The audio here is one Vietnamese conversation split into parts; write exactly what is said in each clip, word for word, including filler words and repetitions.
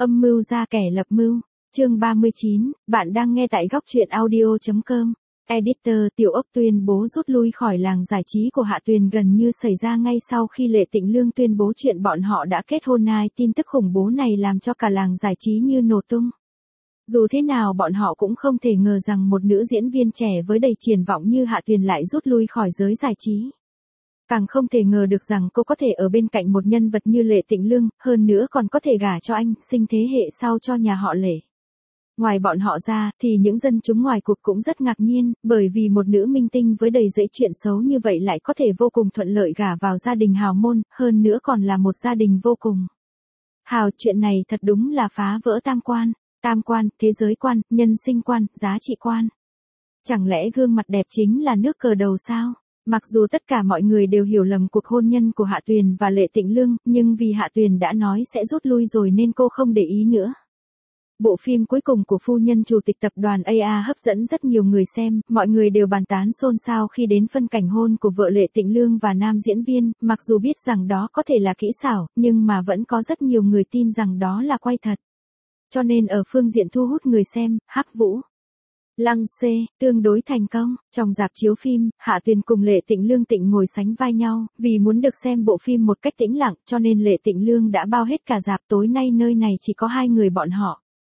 Âm mưu ra kẻ lập mưu. Chương ba mươi chín, bạn đang nghe tại góc truyện audio.com. Editor Tiểu Ốc tuyên bố rút lui khỏi làng giải trí của Hạ Tuyền gần như xảy ra ngay sau khi Lệ Tịnh Lương tuyên bố chuyện bọn họ đã kết hôn. Ai tin tức khủng bố này làm cho cả làng giải trí như nổ tung. Dù thế nào bọn họ cũng không thể ngờ rằng một nữ diễn viên trẻ với đầy triển vọng như Hạ Tuyền lại rút lui khỏi giới giải trí. Càng không thể ngờ được rằng cô có thể ở bên cạnh một nhân vật như Lệ Tịnh Lương, hơn nữa còn có thể gả cho anh, sinh thế hệ sau cho nhà họ Lệ. Ngoài bọn họ ra, thì những dân chúng ngoài cuộc cũng rất ngạc nhiên, bởi vì một nữ minh tinh với đầy rẫy chuyện xấu như vậy lại có thể vô cùng thuận lợi gả vào gia đình hào môn, hơn nữa còn là một gia đình vô cùng hào. Chuyện này thật đúng là phá vỡ tam quan, tam quan, thế giới quan, nhân sinh quan, giá trị quan. Chẳng lẽ gương mặt đẹp chính là nước cờ đầu sao? Mặc dù tất cả mọi người đều hiểu lầm cuộc hôn nhân của Hạ Tuyền và Lệ Tịnh Lương, nhưng vì Hạ Tuyền đã nói sẽ rút lui rồi nên cô không để ý nữa. Bộ phim cuối cùng của phu nhân chủ tịch tập đoàn a a hấp dẫn rất nhiều người xem, mọi người đều bàn tán xôn xao khi đến phân cảnh hôn của vợ Lệ Tịnh Lương và nam diễn viên, mặc dù biết rằng đó có thể là kỹ xảo, nhưng mà vẫn có rất nhiều người tin rằng đó là quay thật. Cho nên ở phương diện thu hút người xem, Hắc Vũ Lăng C, tương đối thành công. Trong rạp chiếu phim, Hạ Tuyền cùng Lệ Tịnh Lương tịnh ngồi sánh vai nhau, vì muốn được xem bộ phim một cách tĩnh lặng, cho nên Lệ Tịnh Lương đã bao hết cả rạp. Tối nay nơi này chỉ có hai người bọn họ.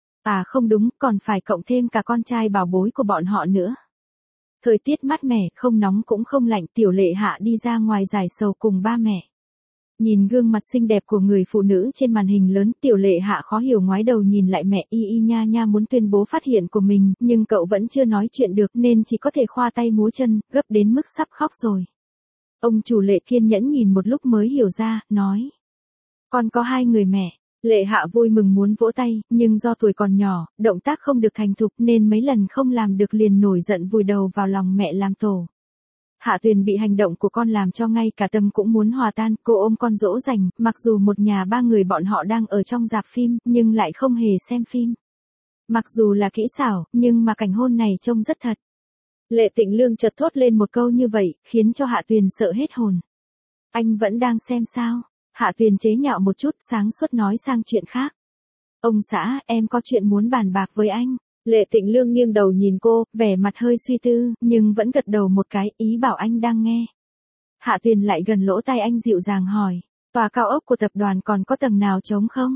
À không đúng, còn phải cộng thêm cả con trai bảo bối của bọn họ nữa. Thời tiết mát mẻ, không nóng cũng không lạnh, Tiểu Lệ Hạ đi ra ngoài giải sầu cùng ba mẹ. Nhìn gương mặt xinh đẹp của người phụ nữ trên màn hình lớn, Tiểu Lệ Hạ khó hiểu ngoái đầu nhìn lại mẹ. Y y nha nha muốn tuyên bố phát hiện của mình, nhưng cậu vẫn chưa nói chuyện được nên chỉ có thể khoa tay múa chân, gấp đến mức sắp khóc rồi. Ông chủ Lệ kiên nhẫn nhìn một lúc mới hiểu ra, nói. Con có hai người mẹ. Lệ Hạ vui mừng muốn vỗ tay, nhưng do tuổi còn nhỏ, động tác không được thành thục nên mấy lần không làm được liền nổi giận vùi đầu vào lòng mẹ làm tổ. Hạ Tuyền bị hành động của con làm cho ngay cả tâm cũng muốn hòa tan, cô ôm con dỗ dành, mặc dù một nhà ba người bọn họ đang ở trong rạp phim, nhưng lại không hề xem phim. Mặc dù là kỹ xảo, nhưng mà cảnh hôn này trông rất thật. Lệ Tịnh Lương chợt thốt lên một câu như vậy, khiến cho Hạ Tuyền sợ hết hồn. Anh vẫn đang xem sao? Hạ Tuyền chế nhạo một chút, sáng suốt nói sang chuyện khác. Ông xã, em có chuyện muốn bàn bạc với anh. Lệ Tịnh Lương nghiêng đầu nhìn cô, vẻ mặt hơi suy tư, nhưng vẫn gật đầu một cái, ý bảo anh đang nghe. Hạ Tuyền lại gần lỗ tai anh dịu dàng hỏi, tòa cao ốc của tập đoàn còn có tầng nào trống không?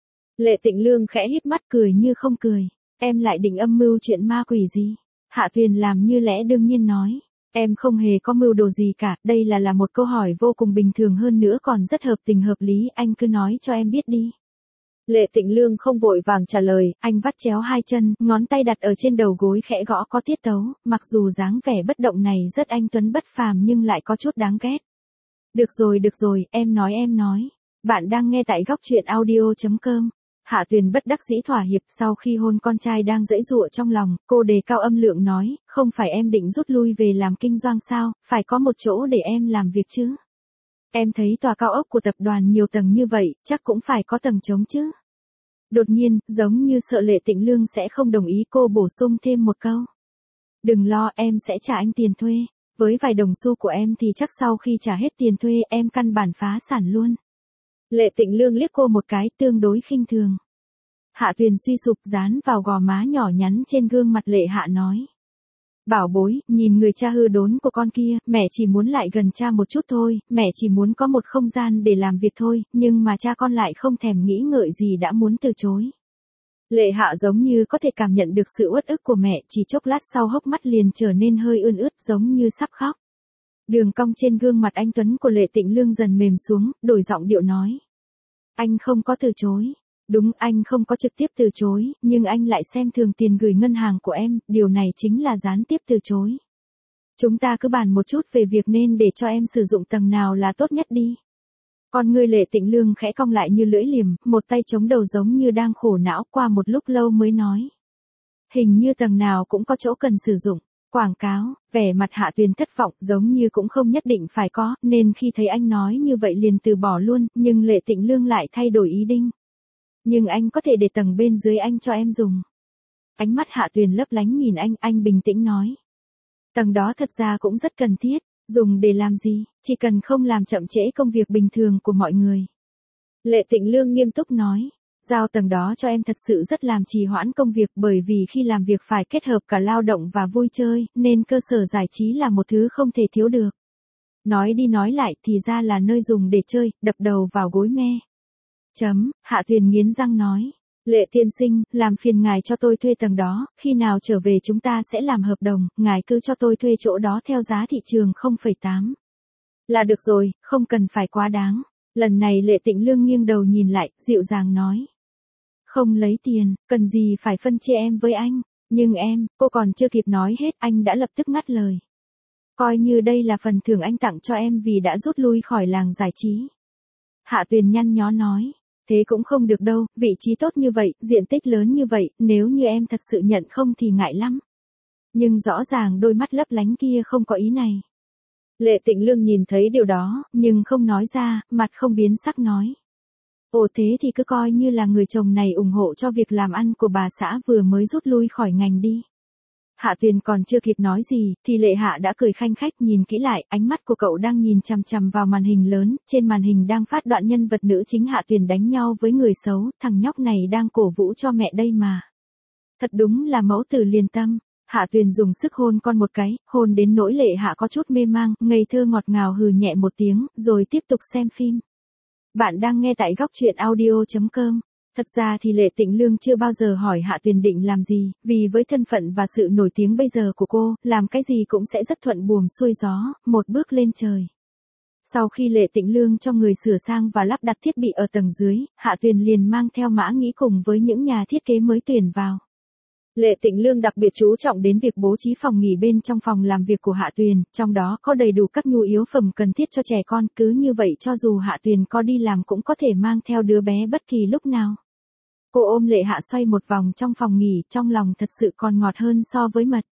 Lệ Tịnh Lương khẽ híp mắt cười như không cười, em lại định âm mưu chuyện ma quỷ gì? Hạ Tuyền làm như lẽ đương nhiên nói, em không hề có mưu đồ gì cả, đây là là một câu hỏi vô cùng bình thường, hơn nữa còn rất hợp tình hợp lý, anh cứ nói cho em biết đi. Lệ Tịnh Lương không vội vàng trả lời, anh vắt chéo hai chân, ngón tay đặt ở trên đầu gối khẽ gõ có tiết tấu, mặc dù dáng vẻ bất động này rất anh tuấn bất phàm nhưng lại có chút đáng ghét. Được rồi được rồi, em nói em nói. Bạn đang nghe tại góc truyện audio.com. Hạ Tuyền bất đắc dĩ thỏa hiệp, sau khi hôn con trai đang giãy giụa trong lòng, cô đề cao âm lượng nói, không phải em định rút lui về làm kinh doanh sao, phải có một chỗ để em làm việc chứ. Em thấy tòa cao ốc của tập đoàn nhiều tầng như vậy, chắc cũng phải có tầng trống chứ. Đột nhiên, giống như sợ Lệ Tịnh Lương sẽ không đồng ý, cô bổ sung thêm một câu. Đừng lo, em sẽ trả anh tiền thuê. Với vài đồng xu của em thì chắc sau khi trả hết tiền thuê em căn bản phá sản luôn. Lệ Tịnh Lương liếc cô một cái, tương đối khinh thường. Hạ Tuyền suy sụp dán vào gò má nhỏ nhắn trên gương mặt Lệ Hạ nói. Bảo bối, nhìn người cha hư đốn của con kia, mẹ chỉ muốn lại gần cha một chút thôi, mẹ chỉ muốn có một không gian để làm việc thôi, nhưng mà cha con lại không thèm nghĩ ngợi gì đã muốn từ chối. Lệ Hạ giống như có thể cảm nhận được sự uất ức của mẹ, chỉ chốc lát sau hốc mắt liền trở nên hơi ươn ướt giống như sắp khóc. Đường cong trên gương mặt anh tuấn của Lệ Tịnh Lương dần mềm xuống, đổi giọng điệu nói. Anh không có từ chối. Đúng, anh không có trực tiếp từ chối, nhưng anh lại xem thường tiền gửi ngân hàng của em, điều này chính là gián tiếp từ chối. Chúng ta cứ bàn một chút về việc nên để cho em sử dụng tầng nào là tốt nhất đi. Con người Lệ Tịnh Lương khẽ cong lại như lưỡi liềm, một tay chống đầu giống như đang khổ não, qua một lúc lâu mới nói. Hình như tầng nào cũng có chỗ cần sử dụng. Quảng cáo, vẻ mặt Hạ Tuyền thất vọng, giống như cũng không nhất định phải có, nên khi thấy anh nói như vậy liền từ bỏ luôn, nhưng Lệ Tịnh Lương lại thay đổi ý định. Nhưng anh có thể để tầng bên dưới anh cho em dùng. Ánh mắt Hạ Tuyền lấp lánh nhìn anh, anh bình tĩnh nói. Tầng đó thật ra cũng rất cần thiết, dùng để làm gì, chỉ cần không làm chậm trễ công việc bình thường của mọi người. Lệ Tịnh Lương nghiêm túc nói. Giao tầng đó cho em thật sự rất làm trì hoãn công việc, bởi vì khi làm việc phải kết hợp cả lao động và vui chơi, nên cơ sở giải trí là một thứ không thể thiếu được. Nói đi nói lại thì ra là nơi dùng để chơi, đập đầu vào gối me. Chấm, Hạ Tuyền nghiến răng nói. Lệ tiên sinh, làm phiền ngài cho tôi thuê tầng đó, khi nào trở về chúng ta sẽ làm hợp đồng, ngài cứ cho tôi thuê chỗ đó theo giá thị trường không phẩy tám. Là được rồi, không cần phải quá đáng. Lần này Lệ Tĩnh Lương nghiêng đầu nhìn lại, dịu dàng nói. Không lấy tiền, cần gì phải phân chia em với anh. Nhưng em, cô còn chưa kịp nói hết, anh đã lập tức ngắt lời. Coi như đây là phần thưởng anh tặng cho em vì đã rút lui khỏi làng giải trí. Hạ Tuyền nhăn nhó nói. Thế cũng không được đâu, vị trí tốt như vậy, diện tích lớn như vậy, nếu như em thật sự nhận không thì ngại lắm. Nhưng rõ ràng đôi mắt lấp lánh kia không có ý này. Lệ Tĩnh Lương nhìn thấy điều đó, nhưng không nói ra, mặt không biến sắc nói. Ồ thế thì cứ coi như là người chồng này ủng hộ cho việc làm ăn của bà xã vừa mới rút lui khỏi ngành đi. Hạ Tuyền còn chưa kịp nói gì, thì Lệ Hạ đã cười khanh khách nhìn kỹ lại, ánh mắt của cậu đang nhìn chằm chằm vào màn hình lớn, trên màn hình đang phát đoạn nhân vật nữ chính Hạ Tuyền đánh nhau với người xấu, thằng nhóc này đang cổ vũ cho mẹ đây mà. Thật đúng là mẫu tử liền tâm. Hạ Tuyền dùng sức hôn con một cái, hôn đến nỗi Lệ Hạ có chút mê mang, ngây thơ ngọt ngào hừ nhẹ một tiếng, rồi tiếp tục xem phim. Bạn đang nghe tại góc truyện audio chấm com. Thật ra thì Lệ Tĩnh Lương chưa bao giờ hỏi Hạ Tuyền định làm gì, vì với thân phận và sự nổi tiếng bây giờ của cô, làm cái gì cũng sẽ rất thuận buồm xuôi gió, một bước lên trời. Sau khi Lệ Tĩnh Lương cho người sửa sang và lắp đặt thiết bị ở tầng dưới, Hạ Tuyền liền mang theo Mã Nghĩ cùng với những nhà thiết kế mới tuyển vào. Lệ Tĩnh Lương đặc biệt chú trọng đến việc bố trí phòng nghỉ bên trong phòng làm việc của Hạ Tuyền, trong đó có đầy đủ các nhu yếu phẩm cần thiết cho trẻ con, cứ như vậy cho dù Hạ Tuyền có đi làm cũng có thể mang theo đứa bé bất kỳ lúc nào. Cô ôm Lệ Hạ xoay một vòng trong phòng nghỉ, trong lòng thật sự còn ngọt hơn so với mật.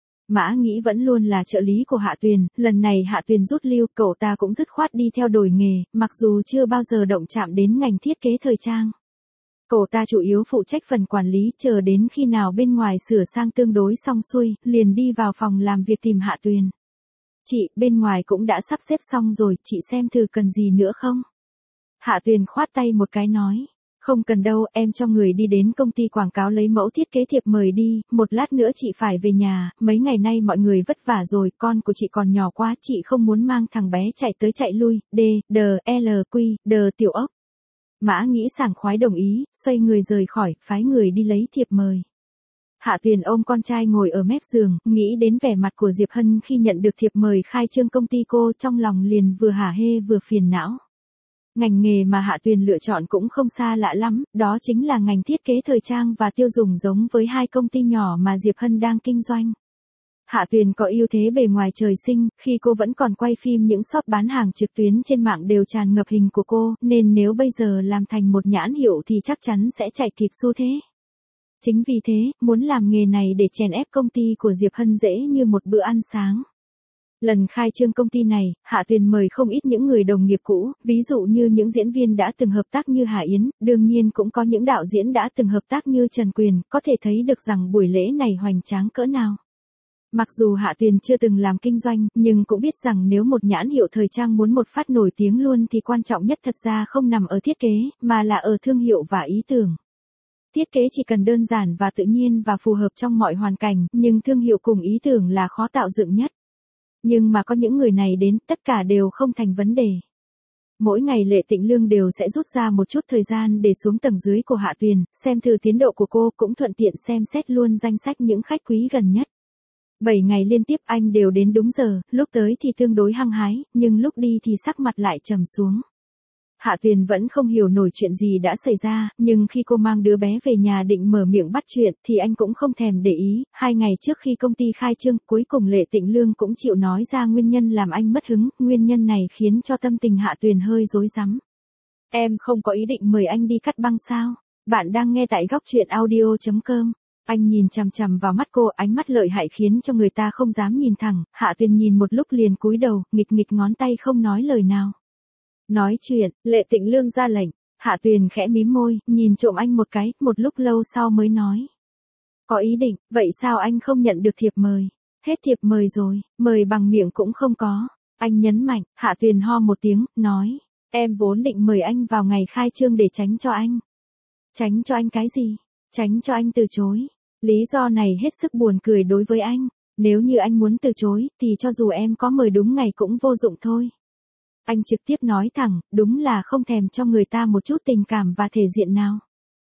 Mã Nghĩ vẫn luôn là trợ lý của Hạ Tuyền, lần này Hạ Tuyền rút lưu, cậu ta cũng dứt khoát đi theo đổi nghề, mặc dù chưa bao giờ động chạm đến ngành thiết kế thời trang. Cậu ta chủ yếu phụ trách phần quản lý, chờ đến khi nào bên ngoài sửa sang tương đối xong xuôi, liền đi vào phòng làm việc tìm Hạ Tuyền. Chị, bên ngoài cũng đã sắp xếp xong rồi, chị xem thử cần gì nữa không? Hạ Tuyền khoát tay một cái nói. Không cần đâu, em cho người đi đến công ty quảng cáo lấy mẫu thiết kế thiệp mời đi, một lát nữa chị phải về nhà, mấy ngày nay mọi người vất vả rồi, con của chị còn nhỏ quá, chị không muốn mang thằng bé chạy tới chạy lui, D, D, L, Q, D tiểu ốc. Mã Nghĩ sảng khoái đồng ý, xoay người rời khỏi, phái người đi lấy thiệp mời. Hạ Tuyền ôm con trai ngồi ở mép giường, nghĩ đến vẻ mặt của Diệp Hân khi nhận được thiệp mời khai trương công ty cô, trong lòng liền vừa hả hê vừa phiền não. Ngành nghề mà Hạ Tuyền lựa chọn cũng không xa lạ lắm, đó chính là ngành thiết kế thời trang và tiêu dùng, giống với hai công ty nhỏ mà Diệp Hân đang kinh doanh. Hạ Tuyền có ưu thế bề ngoài trời sinh, khi cô vẫn còn quay phim những shop bán hàng trực tuyến trên mạng đều tràn ngập hình của cô, nên nếu bây giờ làm thành một nhãn hiệu thì chắc chắn sẽ chạy kịp xu thế. Chính vì thế, muốn làm nghề này để chèn ép công ty của Diệp Hân dễ như một bữa ăn sáng. Lần khai trương công ty này, Hạ Tuyền mời không ít những người đồng nghiệp cũ, ví dụ như những diễn viên đã từng hợp tác như Hà Yến, đương nhiên cũng có những đạo diễn đã từng hợp tác như Trần Quyền, có thể thấy được rằng buổi lễ này hoành tráng cỡ nào. Mặc dù Hạ Tuyền chưa từng làm kinh doanh, nhưng cũng biết rằng nếu một nhãn hiệu thời trang muốn một phát nổi tiếng luôn thì quan trọng nhất thật ra không nằm ở thiết kế, mà là ở thương hiệu và ý tưởng. Thiết kế chỉ cần đơn giản và tự nhiên và phù hợp trong mọi hoàn cảnh, nhưng thương hiệu cùng ý tưởng là khó tạo dựng nhất. Nhưng mà có những người này đến, tất cả đều không thành vấn đề. Mỗi ngày Lệ Tĩnh Lương đều sẽ rút ra một chút thời gian để xuống tầng dưới của Hạ Tuyền, xem thử tiến độ của cô, cũng thuận tiện xem xét luôn danh sách những khách quý gần nhất. Bảy ngày liên tiếp anh đều đến đúng giờ, lúc tới thì tương đối hăng hái, nhưng lúc đi thì sắc mặt lại trầm xuống. Hạ Tuyền vẫn không hiểu nổi chuyện gì đã xảy ra, nhưng khi cô mang đứa bé về nhà định mở miệng bắt chuyện thì anh cũng không thèm để ý. Hai ngày trước khi công ty khai trương, cuối cùng Lệ Tĩnh Lương cũng chịu nói ra nguyên nhân làm anh mất hứng, nguyên nhân này khiến cho tâm tình Hạ Tuyền hơi rối rắm. Em không có ý định mời anh đi cắt băng sao? Bạn đang nghe tại góc truyện audio chấm com. Anh nhìn chằm chằm vào mắt cô, ánh mắt lợi hại khiến cho người ta không dám nhìn thẳng. Hạ Tuyền nhìn một lúc liền cúi đầu, nghịch nghịch ngón tay không nói lời nào. Nói chuyện, Lệ Tĩnh Lương ra lệnh. Hạ Tuyền khẽ mím môi, nhìn trộm anh một cái, một lúc lâu sau mới nói. Có ý định, vậy sao anh không nhận được thiệp mời? Hết thiệp mời rồi, mời bằng miệng cũng không có. Anh nhấn mạnh, Hạ Tuyền ho một tiếng, nói. Em vốn định mời anh vào ngày khai trương để tránh cho anh. Tránh cho anh cái gì? Tránh cho anh từ chối. Lý do này hết sức buồn cười đối với anh. Nếu như anh muốn từ chối, thì cho dù em có mời đúng ngày cũng vô dụng thôi. Anh trực tiếp nói thẳng, đúng là không thèm cho người ta một chút tình cảm và thể diện nào.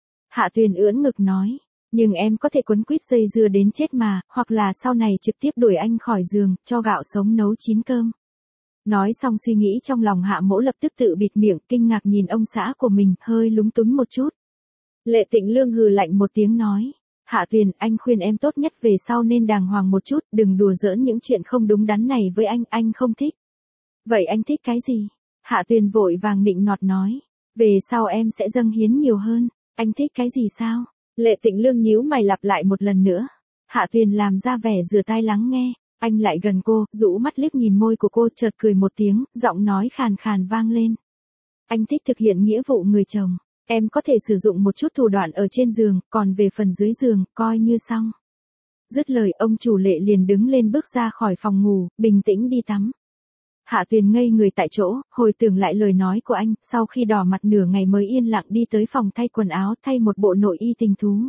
Hạ Tuyền ưỡn ngực nói, nhưng em có thể quấn quýt dây dưa đến chết mà, hoặc là sau này trực tiếp đuổi anh khỏi giường, cho gạo sống nấu chín cơm. Nói xong suy nghĩ trong lòng Hạ Mỗ lập tức tự bịt miệng, kinh ngạc nhìn ông xã của mình, hơi lúng túng một chút. Lệ Tịnh Lương hừ lạnh một tiếng nói, Hạ Tuyền, anh khuyên em tốt nhất về sau nên đàng hoàng một chút, đừng đùa giỡn những chuyện không đúng đắn này với anh, anh không thích. Vậy anh thích cái gì? Hạ Tuyền vội vàng nịnh nọt nói, về sau em sẽ dâng hiến nhiều hơn, anh thích cái gì sao? Lệ Tịnh Lương nhíu mày lặp lại một lần nữa. Hạ Tuyền làm ra vẻ rửa tai lắng nghe, anh lại gần cô, rũ mắt liếc nhìn môi của cô, chợt cười một tiếng, giọng nói khàn khàn vang lên. Anh thích thực hiện nghĩa vụ người chồng, em có thể sử dụng một chút thủ đoạn ở trên giường, còn về phần dưới giường, coi như xong. Dứt lời ông chủ Lệ liền đứng lên bước ra khỏi phòng ngủ, bình tĩnh đi tắm. Hạ Tuyền ngây người tại chỗ, hồi tưởng lại lời nói của anh, sau khi đỏ mặt nửa ngày mới yên lặng đi tới phòng thay quần áo, thay một bộ nội y tình thú.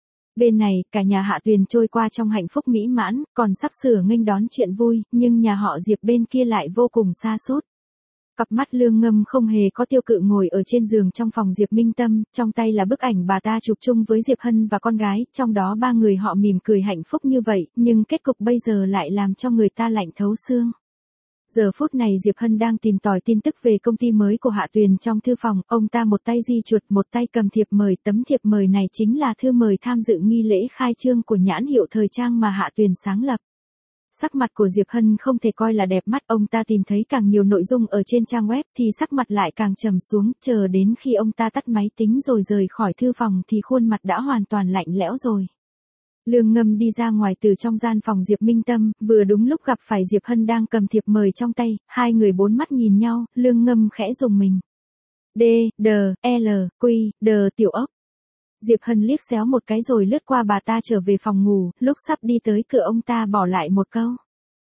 Bên này, cả nhà Hạ Tuyền trôi qua trong hạnh phúc mỹ mãn, còn sắp sửa nghênh đón chuyện vui, nhưng nhà họ Diệp bên kia lại vô cùng sa sút. Cặp mắt Lương Ngâm không hề có tiêu cự ngồi ở trên giường trong phòng Diệp Minh Tâm, trong tay là bức ảnh bà ta chụp chung với Diệp Hân và con gái, trong đó ba người họ mỉm cười hạnh phúc như vậy, nhưng kết cục bây giờ lại làm cho người ta lạnh thấu xương. Giờ phút này Diệp Hân đang tìm tòi tin tức về công ty mới của Hạ Tuyền trong thư phòng, ông ta một tay di chuột một tay cầm thiệp mời, tấm thiệp mời này chính là thư mời tham dự nghi lễ khai trương của nhãn hiệu thời trang mà Hạ Tuyền sáng lập. Sắc mặt của Diệp Hân không thể coi là đẹp mắt, ông ta tìm thấy càng nhiều nội dung ở trên trang web thì sắc mặt lại càng trầm xuống, chờ đến khi ông ta tắt máy tính rồi rời khỏi thư phòng thì khuôn mặt đã hoàn toàn lạnh lẽo rồi. Lương Ngâm đi ra ngoài từ trong gian phòng Diệp Minh Tâm, vừa đúng lúc gặp phải Diệp Hân đang cầm thiệp mời trong tay, hai người bốn mắt nhìn nhau, Lương Ngâm khẽ rùng mình. D, D, L, Q, D tiểu ốc. Diệp Hân liếc xéo một cái rồi lướt qua bà ta trở về phòng ngủ, lúc sắp đi tới cửa ông ta bỏ lại một câu.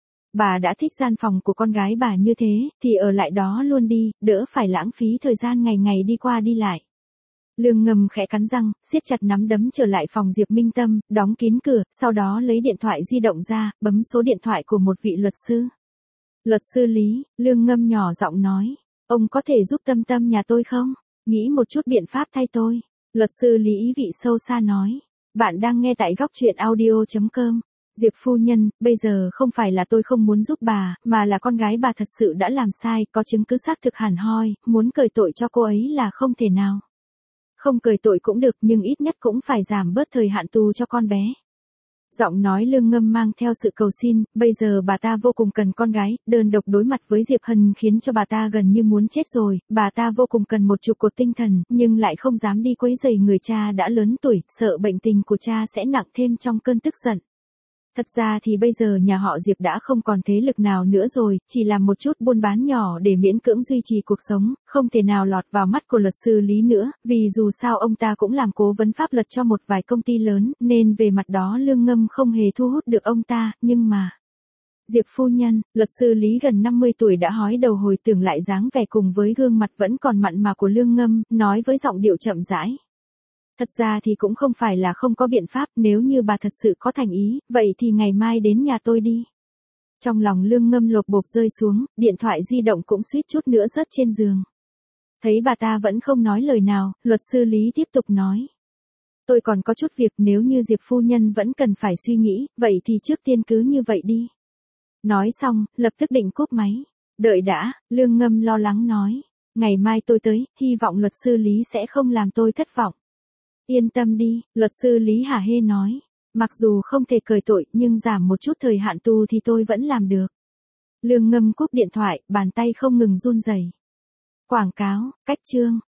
Bà đã thích gian phòng của con gái bà như thế, thì ở lại đó luôn đi, đỡ phải lãng phí thời gian ngày ngày đi qua đi lại. Lương Ngâm khẽ cắn răng, siết chặt nắm đấm trở lại phòng Diệp Minh Tâm, đóng kín cửa, sau đó lấy điện thoại di động ra, bấm số điện thoại của một vị luật sư. Luật sư Lý, Lương Ngâm nhỏ giọng nói, ông có thể giúp Tâm Tâm nhà tôi không? Nghĩ một chút biện pháp thay tôi. Luật sư Lý ý vị sâu xa nói, bạn đang nghe tại góc truyện audio chấm com. Diệp phu nhân, bây giờ không phải là tôi không muốn giúp bà, mà là con gái bà thật sự đã làm sai, có chứng cứ xác thực hẳn hoi, muốn cởi tội cho cô ấy là không thể nào. Không cởi tội cũng được nhưng ít nhất cũng phải giảm bớt thời hạn tù cho con bé. Giọng nói Lương Ngâm mang theo sự cầu xin, bây giờ bà ta vô cùng cần con gái, đơn độc đối mặt với Diệp Hân khiến cho bà ta gần như muốn chết rồi, bà ta vô cùng cần một trụ cột tinh thần, nhưng lại không dám đi quấy rầy người cha đã lớn tuổi, sợ bệnh tình của cha sẽ nặng thêm trong cơn tức giận. Thật ra thì bây giờ nhà họ Diệp đã không còn thế lực nào nữa rồi, chỉ làm một chút buôn bán nhỏ để miễn cưỡng duy trì cuộc sống, không thể nào lọt vào mắt của luật sư Lý nữa, vì dù sao ông ta cũng làm cố vấn pháp luật cho một vài công ty lớn, nên về mặt đó Lương Ngâm không hề thu hút được ông ta, nhưng mà... Diệp phu nhân, luật sư Lý gần năm mươi tuổi đã hói đầu hồi tưởng lại dáng vẻ cùng với gương mặt vẫn còn mặn mà của Lương Ngâm, nói với giọng điệu chậm rãi. Thật ra thì cũng không phải là không có biện pháp, nếu như bà thật sự có thành ý, vậy thì ngày mai đến nhà tôi đi. Trong lòng Lương Ngâm lột bột rơi xuống, điện thoại di động cũng suýt chút nữa rớt trên giường. Thấy bà ta vẫn không nói lời nào, luật sư Lý tiếp tục nói. Tôi còn có chút việc, nếu như Diệp phu nhân vẫn cần phải suy nghĩ, vậy thì trước tiên cứ như vậy đi. Nói xong, lập tức định cúp máy. Đợi đã, Lương Ngâm lo lắng nói. Ngày mai tôi tới, hy vọng luật sư Lý sẽ không làm tôi thất vọng. Yên tâm đi, luật sư Lý hả hê nói. Mặc dù không thể cởi tội, nhưng giảm một chút thời hạn tù thì tôi vẫn làm được. Lương Ngâm cúp điện thoại, bàn tay không ngừng run rẩy. Quảng cáo, cách chương.